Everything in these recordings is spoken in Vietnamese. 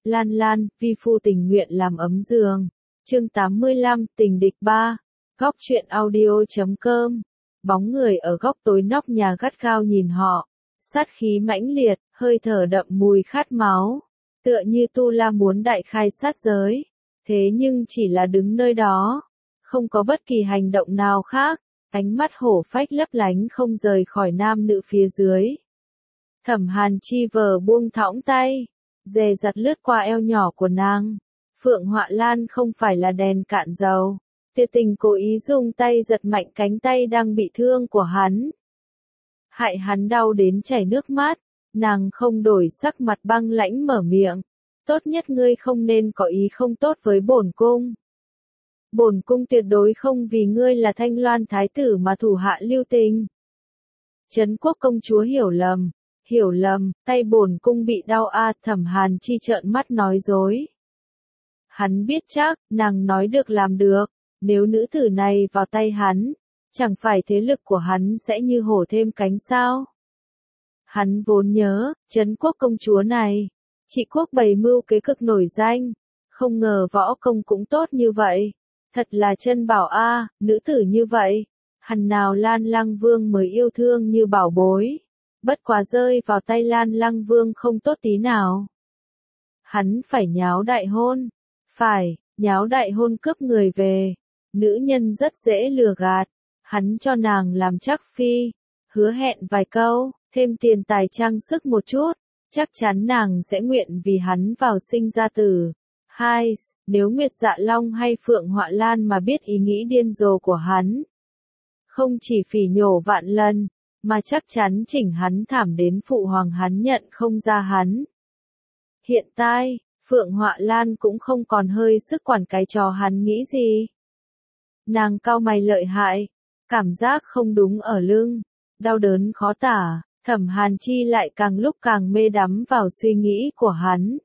Lan Lan, vi phu tình nguyện làm ấm giường. Chương 85, tình địch 3. Góc truyện audio.com. Bóng người ở góc tối nóc nhà gắt gao nhìn họ, sát khí mãnh liệt, hơi thở đậm mùi khát máu, tựa như Tu La muốn đại khai sát giới. Thế nhưng chỉ là đứng nơi đó, không có bất kỳ hành động nào khác, ánh mắt hổ phách lấp lánh không rời khỏi nam nữ phía dưới. Thẩm Hàn Chi vờ buông thõng tay, dè dặt lướt qua eo nhỏ của nàng. Phượng Họa Lan không phải là đèn cạn dầu, tuyệt tình cố ý dùng tay giật mạnh cánh tay đang bị thương của hắn. Hại hắn đau đến chảy nước mắt, nàng không đổi sắc mặt băng lãnh mở miệng. Tốt nhất ngươi không nên có ý không tốt với bổn cung. Bổn cung tuyệt đối không vì ngươi là Thanh Loan thái tử mà thủ hạ lưu tình. Trấn Quốc công chúa hiểu lầm, tay bổn cung bị đau a. Thẩm Hàn Chi trợn mắt nói dối. Hắn biết chắc, nàng nói được làm được, nếu nữ tử này vào tay hắn, chẳng phải thế lực của hắn sẽ như hổ thêm cánh sao? Hắn vốn nhớ, Trấn Quốc công chúa này, trị quốc bày mưu kế cực nổi danh, không ngờ võ công cũng tốt như vậy, thật là chân bảo a, nữ tử như vậy, hẳn nào Lan Lăng Vương mới yêu thương như bảo bối, bất quá rơi vào tay Lan Lăng Vương không tốt tí nào. Hắn phải nháo đại hôn, nháo đại hôn cướp người về, nữ nhân rất dễ lừa gạt, hắn cho nàng làm chắc phi, hứa hẹn vài câu, thêm tiền tài trang sức một chút, chắc chắn nàng sẽ nguyện vì hắn vào sinh ra tử. Nếu Nguyệt Dạ Long hay Phượng Họa Lan mà biết ý nghĩ điên rồ của hắn, không chỉ phỉ nhổ vạn lần, mà chắc chắn chỉnh hắn thảm đến phụ hoàng hắn nhận không ra hắn. Hiện tại, Phượng Họa Lan cũng không còn hơi sức quản cái trò hắn nghĩ gì. Nàng cau mày lợi hại, cảm giác không đúng ở lưng, đau đớn khó tả. Thẩm Hàn Chi lại càng lúc càng mê đắm vào suy nghĩ của hắn.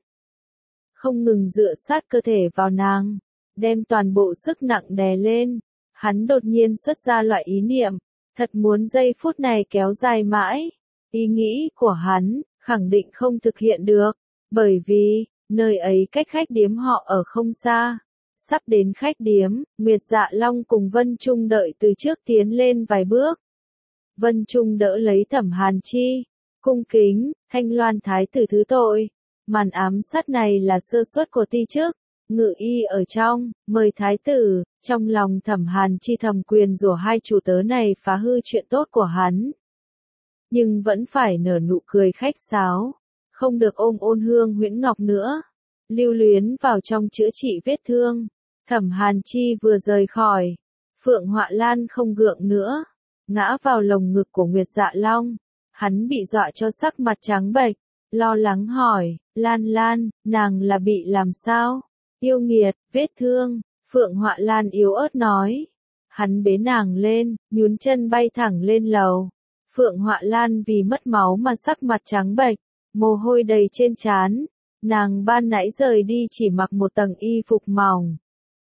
Không ngừng dựa sát cơ thể vào nàng, đem toàn bộ sức nặng đè lên. Hắn đột nhiên xuất ra loại ý niệm, thật muốn giây phút này kéo dài mãi. Ý nghĩ của hắn, khẳng định không thực hiện được, bởi vì, nơi ấy cách khách điếm họ ở không xa. Sắp đến khách điếm, Nguyệt Dạ Long cùng Vân Trung đợi từ trước tiến lên vài bước. Vân Trung đỡ lấy Thẩm Hàn Chi, cung kính, Thanh Loan thái tử thứ tội. Màn ám sát này là sơ suất của ti chức, ngự y ở trong, mời thái tử. Trong lòng Thẩm Hàn Chi thầm quyền rủa hai chủ tớ này phá hư chuyện tốt của hắn. Nhưng vẫn phải nở nụ cười khách sáo, không được ôm ôn hương huyễn ngọc nữa. Lưu luyến vào trong chữa trị vết thương. Thẩm Hàn Chi vừa rời khỏi, Phượng Họa Lan không gượng nữa, ngã vào lồng ngực của Nguyệt Dạ Long. Hắn bị dọa cho sắc mặt trắng bệch, lo lắng hỏi, Lan Lan, nàng là bị làm sao? Yêu nghiệt, vết thương. Phượng Họa Lan yếu ớt nói. Hắn bế nàng lên, nhún chân bay thẳng lên lầu. Phượng Họa Lan vì mất máu mà sắc mặt trắng bệch, mồ hôi đầy trên trán. Nàng ban nãy rời đi chỉ mặc một tầng y phục mỏng.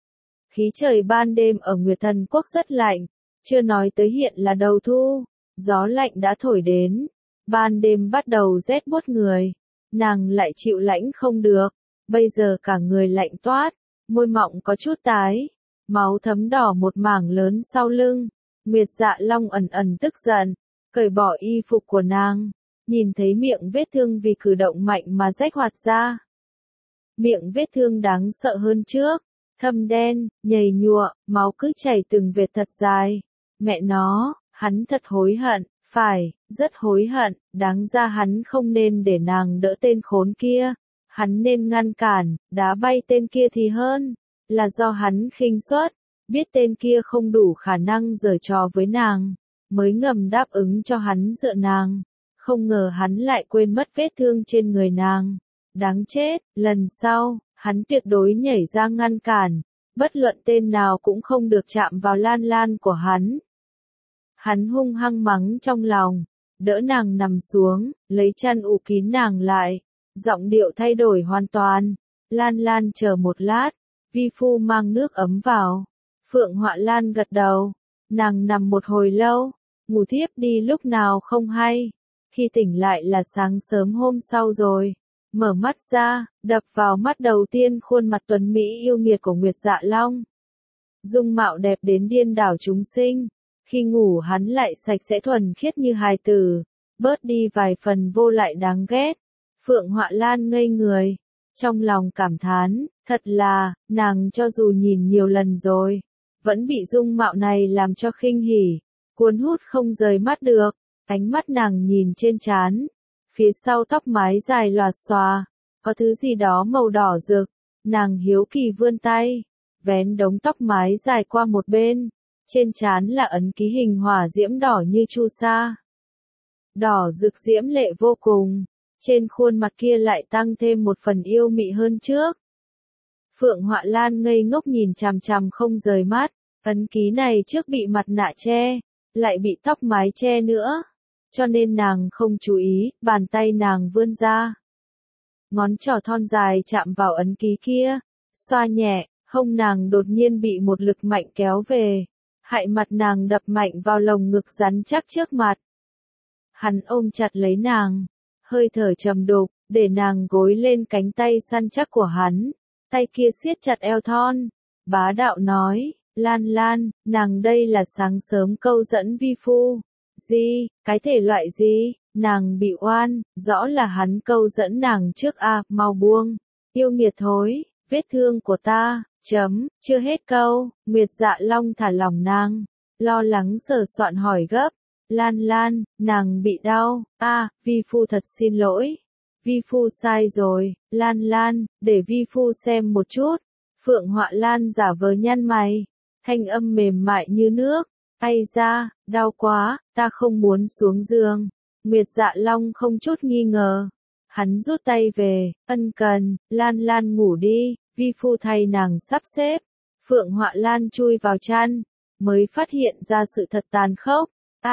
Khí trời ban đêm ở Nguyệt Thần Quốc rất lạnh, chưa nói tới hiện là đầu thu, gió lạnh đã thổi đến, ban đêm bắt đầu rét buốt người, nàng lại chịu lạnh không được, bây giờ cả người lạnh toát, môi mọng có chút tái, máu thấm đỏ một mảng lớn sau lưng. Nguyệt Dạ Long ẩn ẩn tức giận, cởi bỏ y phục của nàng, nhìn thấy miệng vết thương vì cử động mạnh mà rách hoạt ra. Miệng vết thương đáng sợ hơn trước, thâm đen, nhầy nhụa, máu cứ chảy từng vệt thật dài. Mẹ nó, hắn thật hối hận, rất hối hận, đáng ra hắn không nên để nàng đỡ tên khốn kia. Hắn nên ngăn cản, đá bay tên kia thì hơn, là do hắn khinh suất, biết tên kia không đủ khả năng giở trò với nàng, mới ngầm đáp ứng cho hắn dựa nàng. Không ngờ hắn lại quên mất vết thương trên người nàng. Đáng chết, lần sau, hắn tuyệt đối nhảy ra ngăn cản, bất luận tên nào cũng không được chạm vào Lan Lan của hắn. Hắn hung hăng mắng trong lòng, đỡ nàng nằm xuống, lấy chăn ủ kín nàng lại, giọng điệu thay đổi hoàn toàn. Lan Lan chờ một lát, vi phu mang nước ấm vào. Phượng Họa Lan gật đầu, nàng nằm một hồi lâu, ngủ thiếp đi lúc nào không hay. Khi tỉnh lại là sáng sớm hôm sau rồi. Mở mắt ra, đập vào mắt đầu tiên khuôn mặt tuấn Mỹ yêu nghiệt của Nguyệt Dạ Long. Dung mạo đẹp đến điên đảo chúng sinh, khi ngủ hắn lại sạch sẽ thuần khiết như hài tử, bớt đi vài phần vô lại đáng ghét. Phượng Họa Lan ngây người, trong lòng cảm thán, thật là, nàng cho dù nhìn nhiều lần rồi, vẫn bị dung mạo này làm cho khinh hỉ, cuốn hút không rời mắt được. Ánh mắt nàng nhìn trên trán, phía sau tóc mái dài lòa xòa, có thứ gì đó màu đỏ rực, nàng hiếu kỳ vươn tay, vén đống tóc mái dài qua một bên, trên trán là ấn ký hình hỏa diễm đỏ như chu sa. Đỏ rực diễm lệ vô cùng, trên khuôn mặt kia lại tăng thêm một phần yêu mị hơn trước. Phượng Họa Lan ngây ngốc nhìn chằm chằm không rời mắt, ấn ký này trước bị mặt nạ che, lại bị tóc mái che nữa, cho nên nàng không chú ý, bàn tay nàng vươn ra. Ngón trỏ thon dài chạm vào ấn ký kia, xoa nhẹ, hông nàng đột nhiên bị một lực mạnh kéo về, hại mặt nàng đập mạnh vào lồng ngực rắn chắc trước mặt. Hắn ôm chặt lấy nàng, hơi thở trầm đục, để nàng gối lên cánh tay săn chắc của hắn, tay kia siết chặt eo thon, bá đạo nói, Lan Lan, nàng đây là sáng sớm câu dẫn vi phu. Gì, cái thể loại gì, nàng bị oan, rõ là hắn câu dẫn nàng trước mau buông, yêu nghiệt thối, vết thương của ta, chưa hết câu, Nguyệt Dạ Long thả lỏng nàng, lo lắng sờ soạn hỏi gấp, Lan Lan, nàng bị đau, vi phu thật xin lỗi, vi phu sai rồi, Lan Lan, để vi phu xem một chút, Phượng Họa Lan giả vờ nhăn mày, thanh âm mềm mại như nước. Ai ra, đau quá, ta không muốn xuống giường. Nguyệt Dạ Long không chút nghi ngờ. Hắn rút tay về, ân cần, Lan Lan ngủ đi, vi phu thay nàng sắp xếp. Phượng Họa Lan chui vào chăn, mới phát hiện ra sự thật tàn khốc.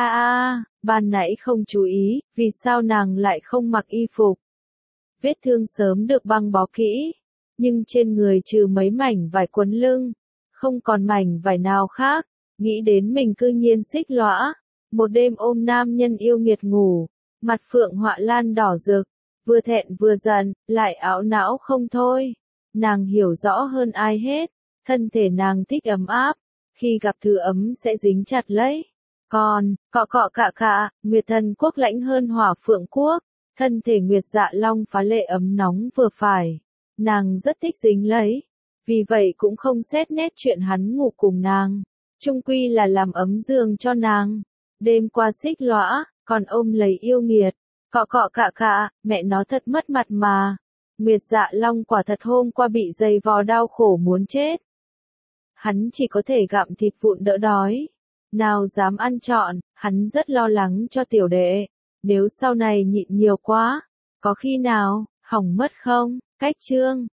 Ban nãy không chú ý, vì sao nàng lại không mặc y phục. Vết thương sớm được băng bó kỹ, nhưng trên người trừ mấy mảnh vải quấn lưng, không còn mảnh vải nào khác. Nghĩ đến mình cư nhiên xích lõa, một đêm ôm nam nhân yêu nghiệt ngủ, mặt Phượng Họa Lan đỏ rực, vừa thẹn vừa giận, lại ảo não không thôi. Nàng hiểu rõ hơn ai hết, thân thể nàng thích ấm áp, khi gặp thứ ấm sẽ dính chặt lấy. Còn, cọ cọ cạ cạ, Nguyệt Thần Quốc lãnh hơn Hỏa Phượng Quốc, thân thể Nguyệt Dạ Long phá lệ ấm nóng vừa phải. Nàng rất thích dính lấy, vì vậy cũng không xét nét chuyện hắn ngủ cùng nàng. Chung quy là làm ấm giường cho nàng. Đêm qua xích lõa, còn ôm lấy yêu nghiệt. Cọ cọ cạ cạ, mẹ nó thật mất mặt mà. Nguyệt Dạ Long quả thật hôm qua bị giày vò đau khổ muốn chết. Hắn chỉ có thể gặm thịt vụn đỡ đói. Nào dám ăn trọn, hắn rất lo lắng cho tiểu đệ. Nếu sau này nhịn nhiều quá, có khi nào, hỏng mất không? Cách chương